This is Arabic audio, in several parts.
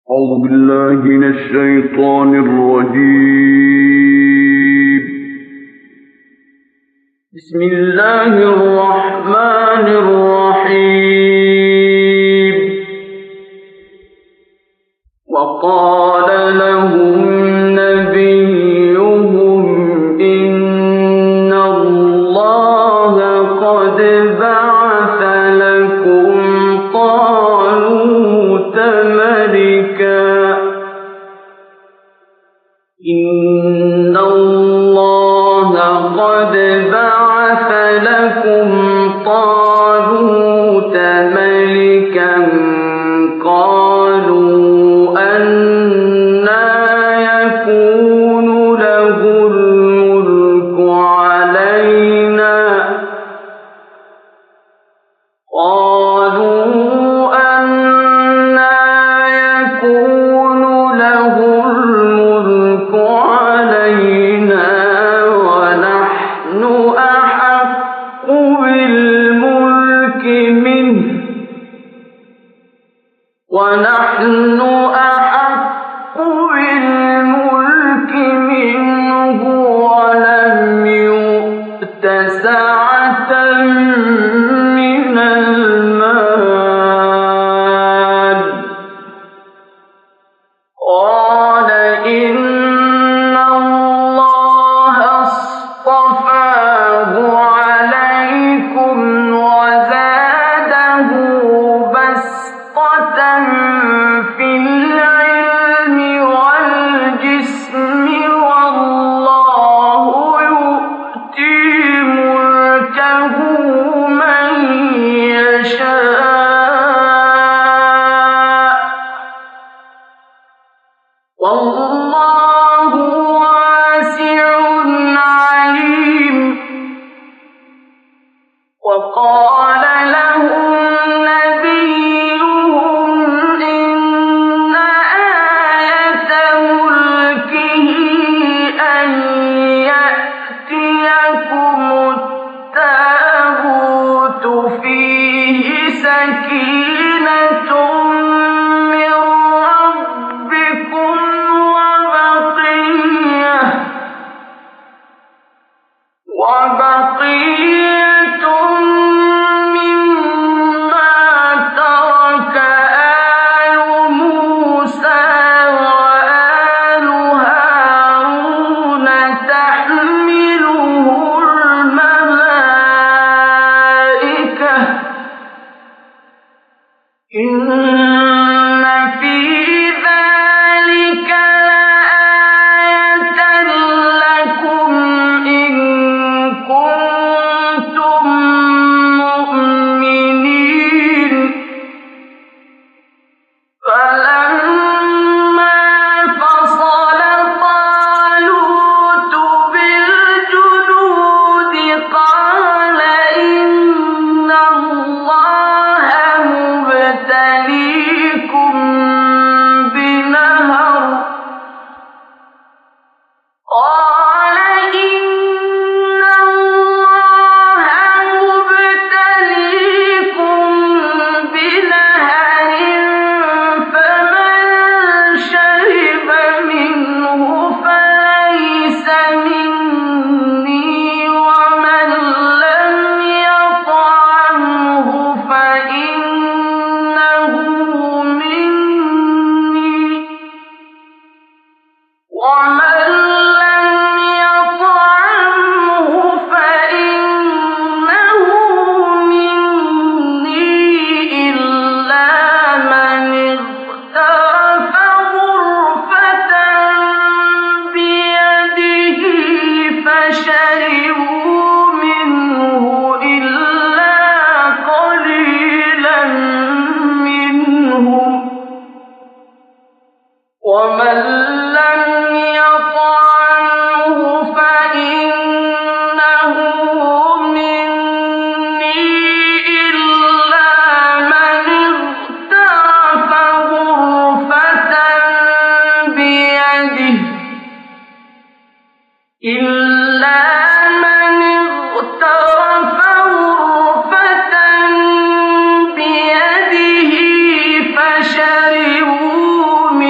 أعوذ بالله من الشيطان الرجيم. بسم الله الرحمن الرحيم. وقال لهم نبيهم إن الله قد بعث لكم طالوت ملكا إن الله قد بعث لكم طالوت ملكا قالوا أنى يكون له الملك علينا ونحن أحق بالملك منه ولم يؤت سعة من المال قال إن الله اصطفاه عليكم وزاده بسطة في العلم والجسم والله يؤتي ملكه من يشاء والله واسع عليم. وقال لهم نبيهم إن آية ملكه أن يأتيكم التابوت فيه سكينة من ربكم وبقية مما ترك آل موسى وآل هارون تحمله الملائكة إن في ذلك لآية لكم إن كنتم مؤمنين. فلما فصل طالوت بالجنود قال إن الله مبتليكم بنهر قال إن الله مبتليكم بنهر فمن شرب منه فليس مني ومن لم يطعمه فإنه مني ومن لم يطعمه فإنه مني إلا من اغترف غرفة بيده فشربوا منه إلا قليلا منهم ومن لم يطعمه فإنه مني إلا من اغترف غرفة بيده فشربوا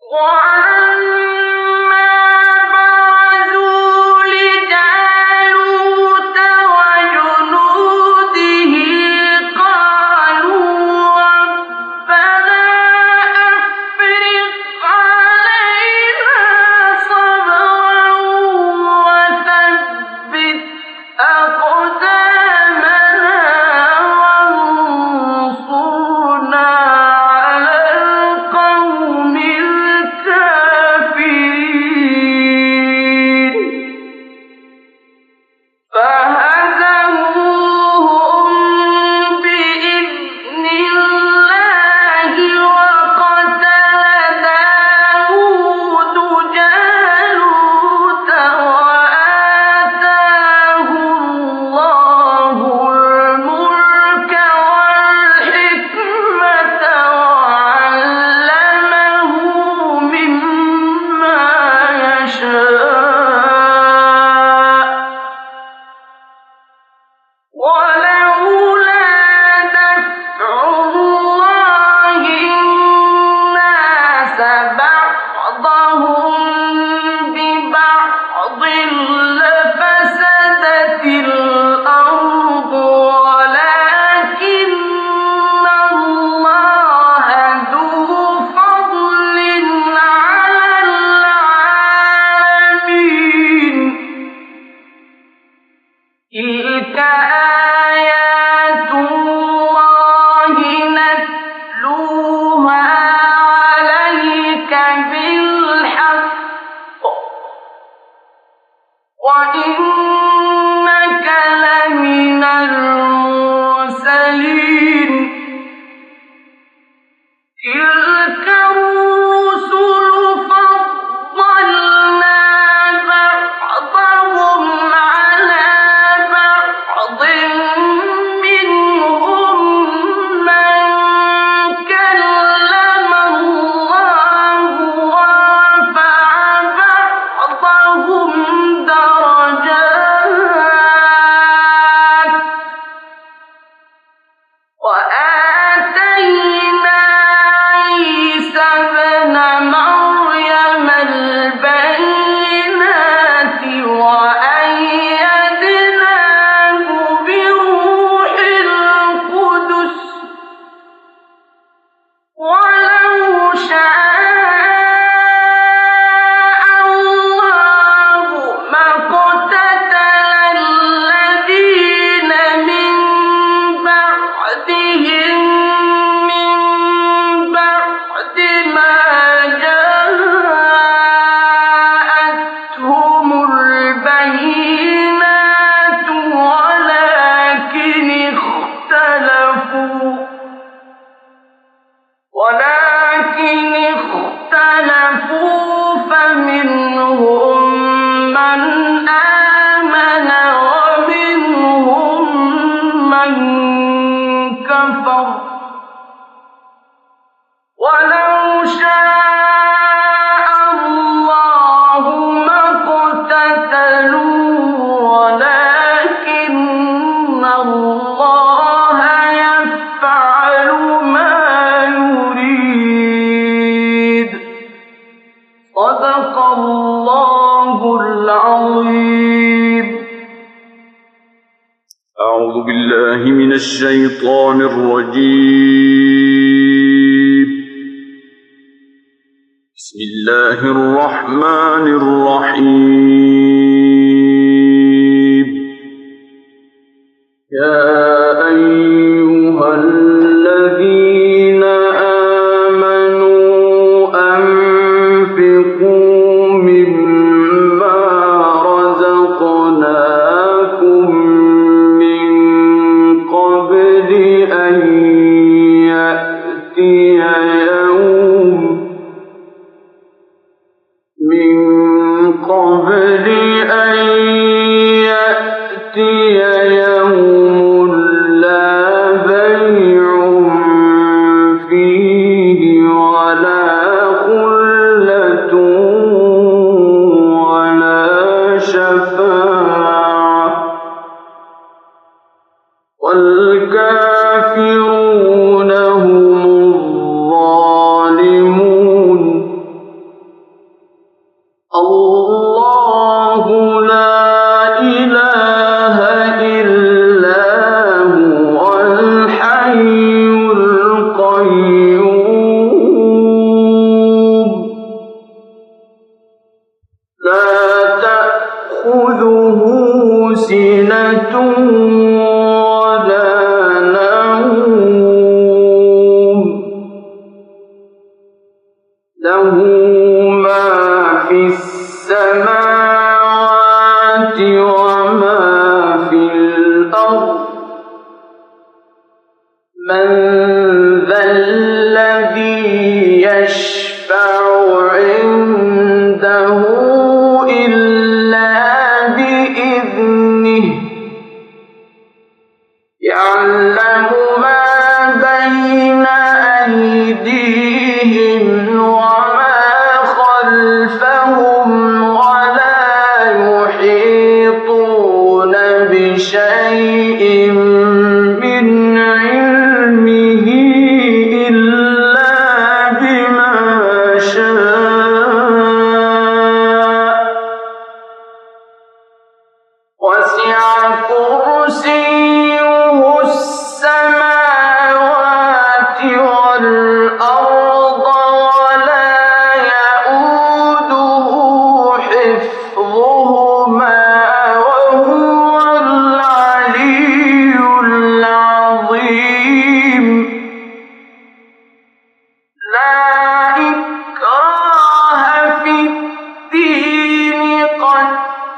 الشيطان الرجيم. بسم الله الرحمن الرحيم. يا أيها الذين آمنوا أنفقوا مما رزقناكم من قبل أن يأتي يوم له ما في السماوات وما في الأرض من ذا الذي يشفع عنده إلا بإذنه يعلم ما بين أيديهم وما خلفهم ولا يحيطون بشيء من علمه إلا بما شاء وسع كرسيه السماوات والأرض ولا يئوده حفظهما وهو العلي العظيم لا إكراه في الدين قد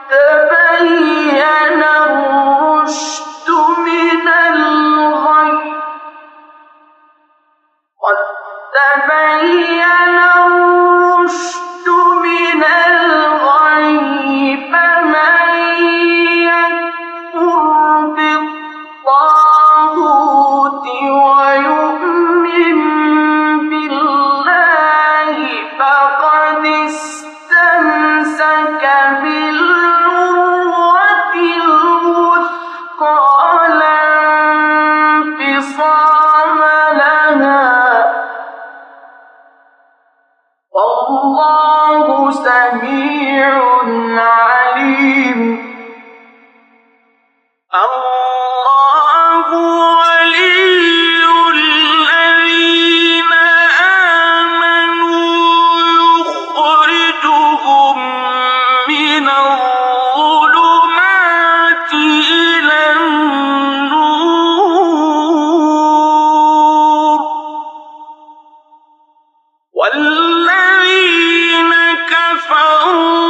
تبين الرشد من الغي فمن يكفر بالطاغوت ويؤمن بالله فقد استمسك بالعروة الوثقى لا انفصام لها والله سميع عليم الله ولي الذين آمنوا يخرجهم من الظلمات إلى النور والذين كفروا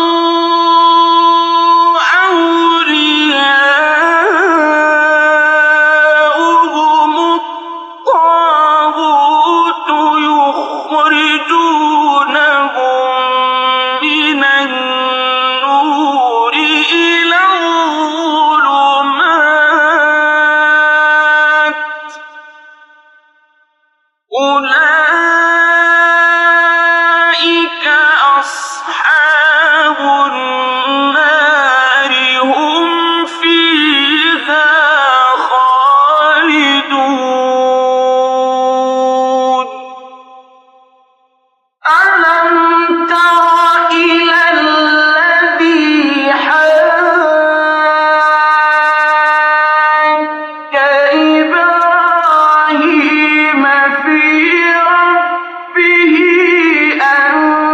أولياؤهم الطاغوت يخرجونهم من النور إلى الظلمات أولئك أصحاب النار هم فيها خالدون ألم تر إلى الذي حاج إبراهيم في ربه أن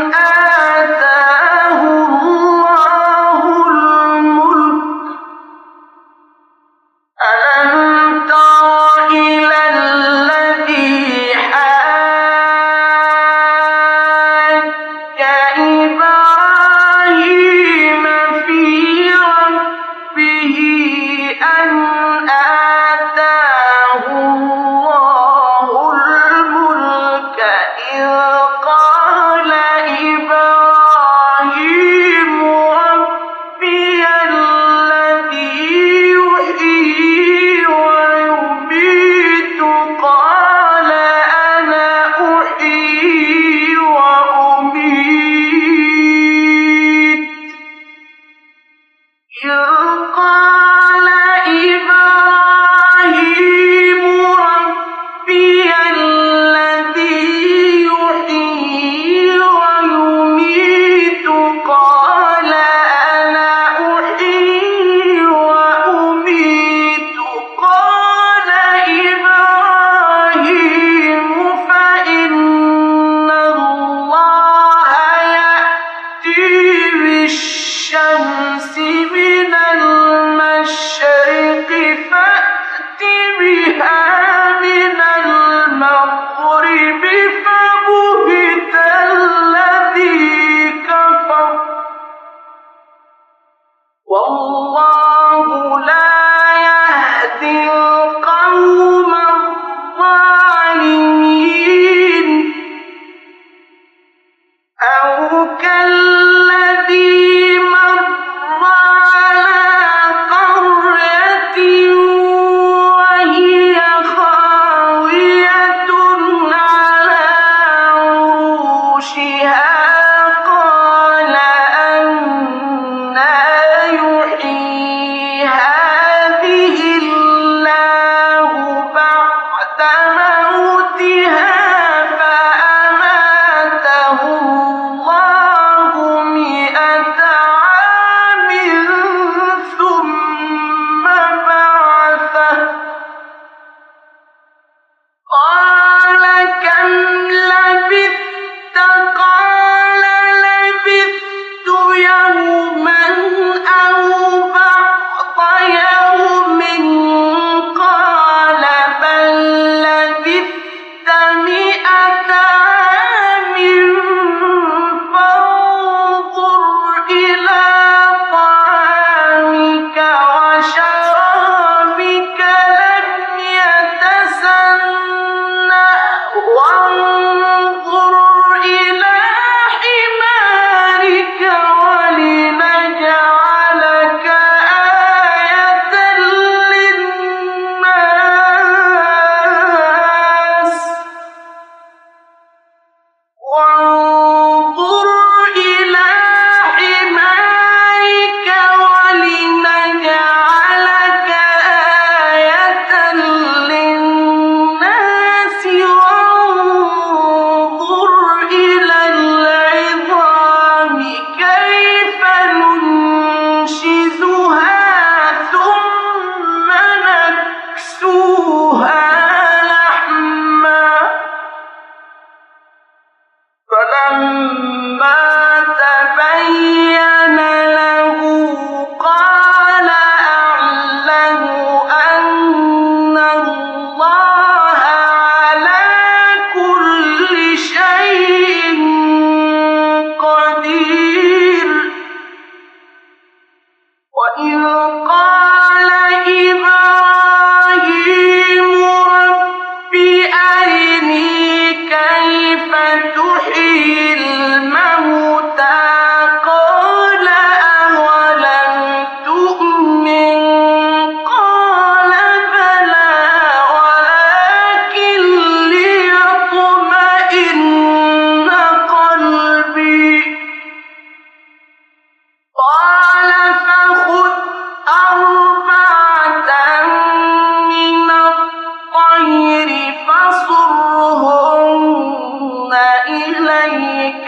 آتاه الله الملك ألم تر إلى الذي حاج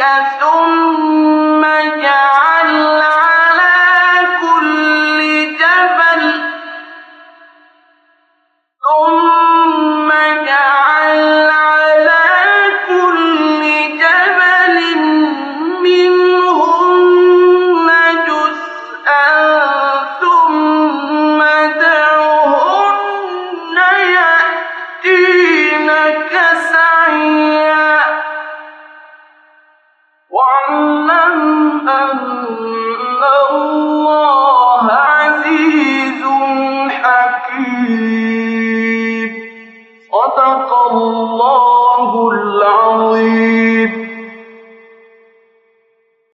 ثم جعل